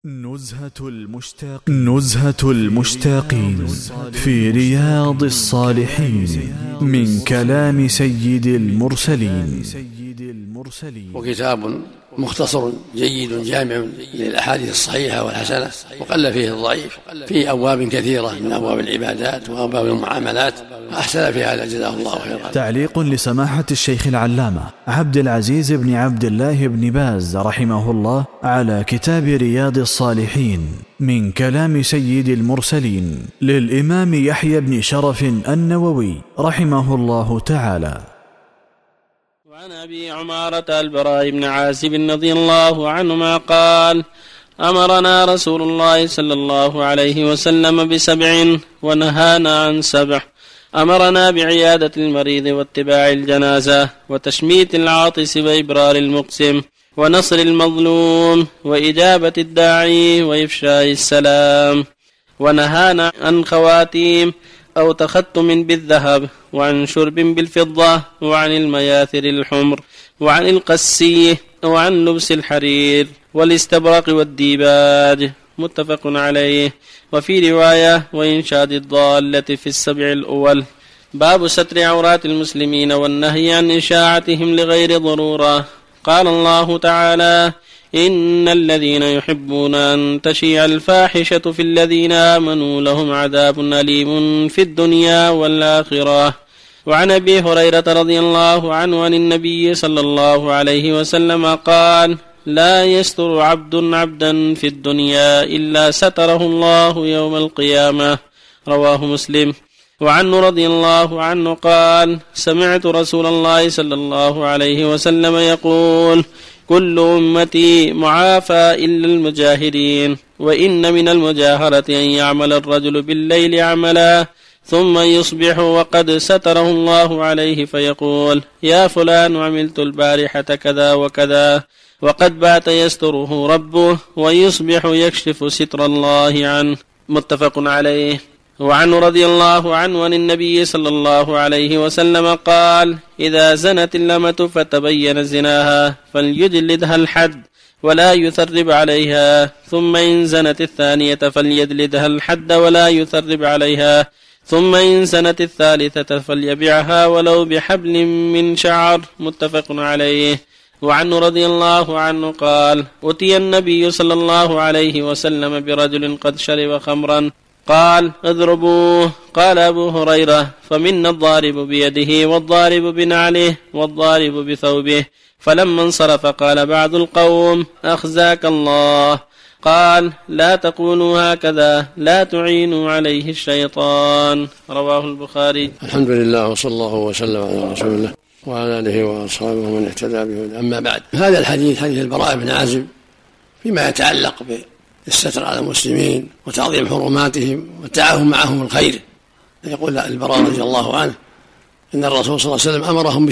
نزهة المشتاقين في رياض الصالحين من كلام سيد المرسلين. وكتاب مختصر جيد جامع للأحاديث الصحيحة والحسنة، وقل فيه الضعيف، في أبواب كثيرة من أبواب العبادات وأبواب المعاملات، أحسن في هذا جزاه الله خيرا. تعليق لسماحة الشيخ العلامة عبد العزيز بن عبد الله بن باز رحمه الله على كتاب رياض الصالحين من كلام سيد المرسلين للإمام يحيى بن شرف النووي رحمه الله تعالى. وعن أبي عمارة البراء بن عازب رضي الله عنهما قال: أمرنا رسول الله صلى الله عليه وسلم ب7 ونهانا عن 7. أمرنا بعيادة المريض واتباع الجنازة وتشميت العاطس وإبرار المقسم ونصر المظلوم وإجابة الداعي وإفشاء السلام، ونهانا عن خواتيم أو تختم بالذهب، وعن شرب بالفضة، وعن المياثر الحمر، وعن القسي، وعن لبس الحرير والاستبرق والديباج. متفق عليه. وفي رواية: وإنشاد الضالة في 7 الأول. باب ستر عورات المسلمين والنهي عن إشاعتهم لغير ضرورة. قال الله تعالى: إن الذين يحبون أن تشيع الفاحشة في الذين آمنوا لهم عذاب أليم في الدنيا والآخرة. وعن أبي هريرة رضي الله عنه عن النبي صلى الله عليه وسلم قال: لا يستر عبد عبدا في الدنيا إلا ستره الله يوم القيامة. رواه مسلم. وعنه رضي الله عنه قال: سمعت رسول الله صلى الله عليه وسلم يقول: كل أمتي معافى إلا المجاهرين، وإن من المجاهرة أن يعمل الرجل بالليل عملا ثم يصبح وقد ستره الله عليه فيقول: يا فلان عملت البارحة كذا وكذا، وقد بات يستره ربه، ويصبح يكشف ستر الله عنه. متفق عليه. وعنه رضي الله عنه عن النبي صلى الله عليه وسلم قال: إذا زنت الأمة فتبين زناها فليجلدها الحد ولا يثرب عليها، ثم إن زنت الثانية فليجلدها الحد ولا يثرب عليها، ثم إن زنت الثالثة فليبيعها ولو بحبل من شعر. متفق عليه. وعنه رضي الله عنه قال: أتي النبي صلى الله عليه وسلم برجل قد شرب خمرا، قال: اضربوه. قال أبو هريرة: فمنا الضارب بيده والضارب بنعله والضارب بثوبه. فلما انصرف قال بعض القوم: أخزاك الله. قال: لا تقولوا هكذا، لا تعينوا عليه الشيطان. رواه البخاري. الحمد لله، وصلى الله وسلم على رسول الله وعلى آله وأصحابه ومن اهتدى بهداه. أما بعد، هذا الحديث حديث البراء بن عازب فيما يتعلق بالستر على المسلمين وتعظيم حرماتهم والتعاون معهم الخير. يقول البراء رضي الله عنه إن الرسول صلى الله عليه وسلم أمرهم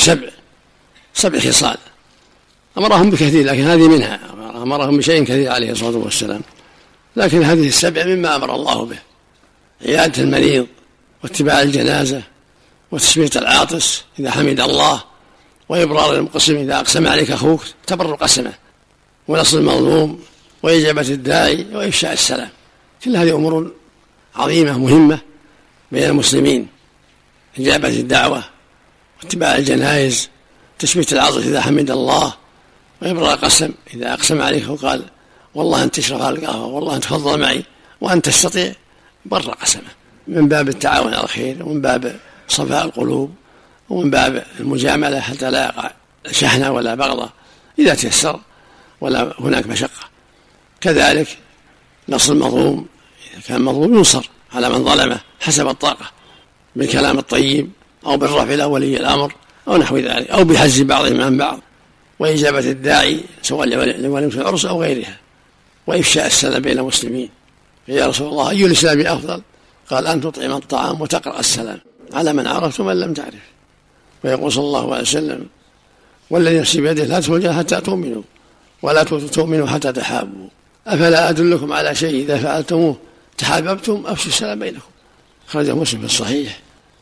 ب7 خصال، أمرهم بكثير لكن هذه منها، أمرهم بشيء كثير عليه الصلاة والسلام، لكن هذه 7 مما أمر الله به: عيادة المريض واتباع الجنازة وتسمية العاطس إذا حمد الله، وإبرار المقسم إذا أقسم عليك أخوك تبر قسمه، ونصر المظلوم، وإجابة الداعي، وإفشاء السلام. كل هذه أمور عظيمة مهمة بين المسلمين: إجابة الدعوة واتباع الجنائز، تسمية العاطس إذا حمد الله، وإبرار القسم إذا أقسم عليك وقال والله أنت تشرب على القهوة، والله أنت تفضل معي وأنت تستطيع، بر قسمه، من باب التعاون على الخير، ومن باب صفاء القلوب، ومن باب المجاملة حتى لا يقع شحنة ولا بغضة إذا تيسر ولا هناك مشقة. كذلك نصر المظلوم، إذا كان مظلوم ينصر على من ظلمه حسب الطاقة، بالكلام الطيب أو بالرفع إلى ولي الأمر أو نحو ذلك، أو بحز بعضهم عن بعض، وإجابة الداعي سواء لوليمة العرس أو غيرها، وإفشاء السلام بين المسلمين. يا رسول الله أي الإسلام أفضل؟ قال: أن تطعم الطعام وتقرأ السلام على من عرفت ومن لم تعرف. ويقول صلى الله عليه وسلم: والذي نفسي بيده لا تدخلوا حتى تؤمنوا ولا تؤمنوا حتى تحابوا، أفلا أدلكم على شيء إذا فعلتموه تحاببتم أفشوا السلام بينكم. خرج مسلم في الصحيح.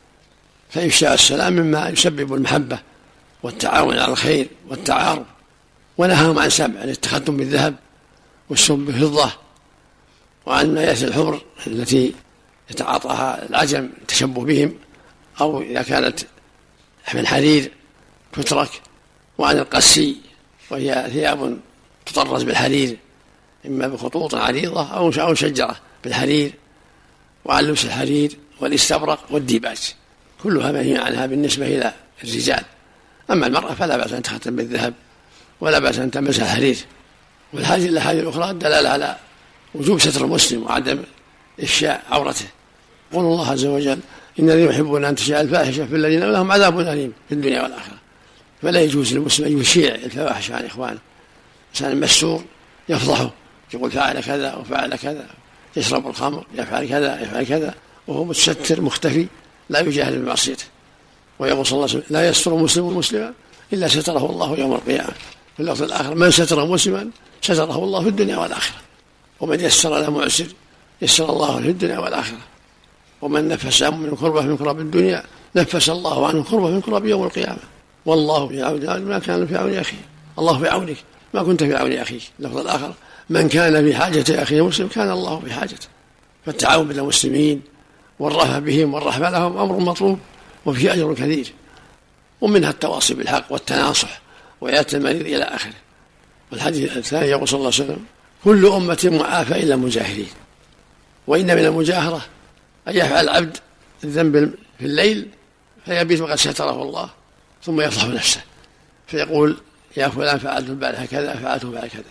فإفشاء السلام مما يسبب المحبة والتعاون على الخير والتعارف. ونهاهم عن 7: التختم بالذهب والشرب بالفضة وعن المياسر الحمر التي يتعاطاها العجم التشبه بهم، أو إذا كانت من حرير تترك، وعن القسي وهي ثياب تطرز بالحرير إما بخطوط عريضة أو شجرة بالحرير، وعن لبس الحرير والاستبرق والديباج، كلها منهي عنها بالنسبة إلى الرجال. أما المرأة فلا بأس أن تختم بالذهب ولا بأس أن تلبس الحرير. والحاجة الأحاديث الأخرى الدلالة على وجوب ستر المسلم وعدم إفشاء عورته. قول الله عز وجل: إن الذين يحبون أن تشاء الفاحشة في الذين لهم عذاب أليم في الدنيا والآخرة. فلا يجوز للمسلم أن يشيع الفواحش عن إخوانه. إنسان مستور يفضحه، يقول فعل كذا وفعل كذا، يشرب الخمر، يفعل كذا يفعل كذا، وهو متستر مختفي لا يجاهد بمعصيته. ويقول صلى الله عليه وسلم: لا يستر مسلم مسلما إلا ستره الله يوم القيامة. في اللفظ الآخر: من ستر مسلما ستره الله في الدنيا والآخرة. ومن يسر على معسر يسر الله في الدنيا والآخرة. ومن نفس من كربة من كرب الدنيا نفس الله عنه كربة من كرب يوم القيامة. والله في عون ما كان في عون أخيه، الله في عونك ما كنت في عون أخيك. اللفظ الآخر: من كان في حاجة أخيه مسلم كان الله في حاجته. فالتعاون بين المسلمين والرفع بهم والرحمة لهم أمر مطلوب وفيه أجر كثير، ومنها التواصي بالحق والتناصح وإيادة المريض إلى آخره. والحديث الثاني يقول صلى الله عليه وسلم: كل أمة معافى إلا المجاهرين. وإن من المجاهرة أن يفعل العبد الذنب في الليل فيبيت وقد ستره الله، ثم يفضح نفسه فيقول: يا فلان فعلت البارحة كذا فعلت بعد كذا،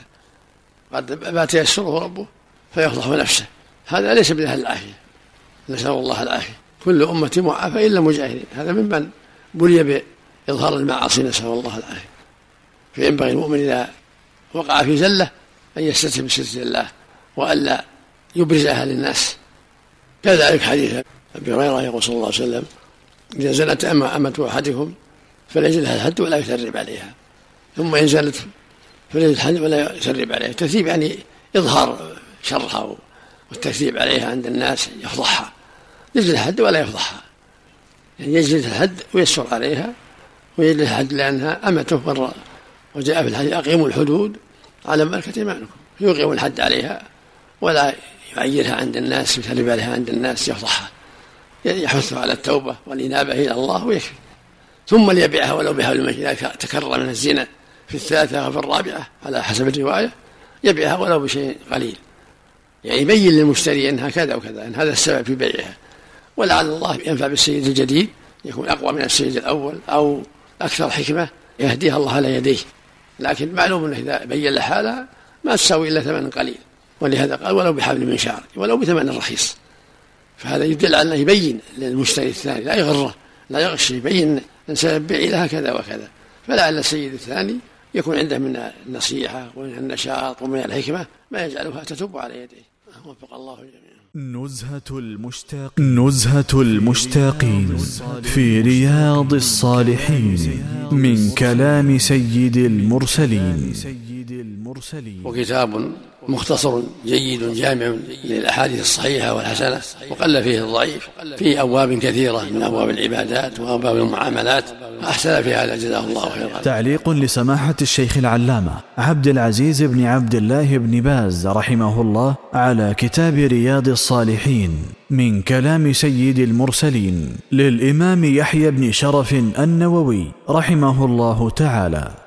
قد بات يسره ربه فيفضح نفسه. هذا ليس من أهل العافية، نسأل الله العافية. كل أمة معافى إلا المجاهرين، هذا ممن بلي بإظهار المعاصي، نسأل الله العافية. فينبغي المؤمن إذا وقع في زلة أن يستتر بستر الله وألا يبرزها للناس. كذلك حديث أبي هريرة يقول صلى الله عليه وسلم: إذا زنت أمة أحدكم فليجلدها الحد ولا يثرب عليها، ثم إن زنت فليجلدها الحد ولا يثرب عليها. التثريب يعني إظهار شرها والتكذيب عليها عند الناس، يفضحها. يجلد الحد ولا يفضحها، يعني يجلد الحد ويسر عليها ويجلد الحد لأنها أمته مرة. وجاء في الحديث: أقيموا الحدود على ملكة إيمانكم. يقيم الحد عليها ولا يعيرها عند الناس، يثرب عليها عند الناس، يفضحها، يحثها على التوبة والإنابة إلى الله ويكفي. ثم ليبيعها ولو بحبل من، إذا تكرر من الزنا في الثالثة وفي الرابعة على حسب الرواية يبيعها ولو بشيء قليل، يعني يبين للمشتري أن هكذا وكذا، أن هذا السبب في بيعها. ولعل الله ينفع بالسيد الجديد يكون أقوى من السيد الأول أو أكثر حكمة يهديها الله على يديه. لكن معلوم أنه إذا بين لحالها ما تساوي إلا ثمن قليل، ولهذا قال: ولو بحبل من شعر، ولو بثمن رخيص. فهذا يدل على أنه يبين للمشتري الثاني، لا يغره لا يغش، يبين أن سبب بيعي لها كذا وكذا. فلعل السيد الثاني يكون عنده من النصيحة ومن النشاط ومن الحكمة ما يجعلها تتوب على يديه. وفق الله الجميع. نزهة المشتاقين في رياض الصالحين من كلام سيد المرسلين. وكتاب مختصر جيد جامع للأحاديث الصحيحة والحسنة، وقل فيه الضعيف، في أبواب كثيرة من أبواب العبادات وأبواب المعاملات، أحسن في هذا جزاه الله خيرا. تعليق لسماحة الشيخ العلامة عبد العزيز بن عبد الله بن باز رحمه الله على كتاب رياض الصالحين من كلام سيد المرسلين للإمام يحيى بن شرف النووي رحمه الله تعالى.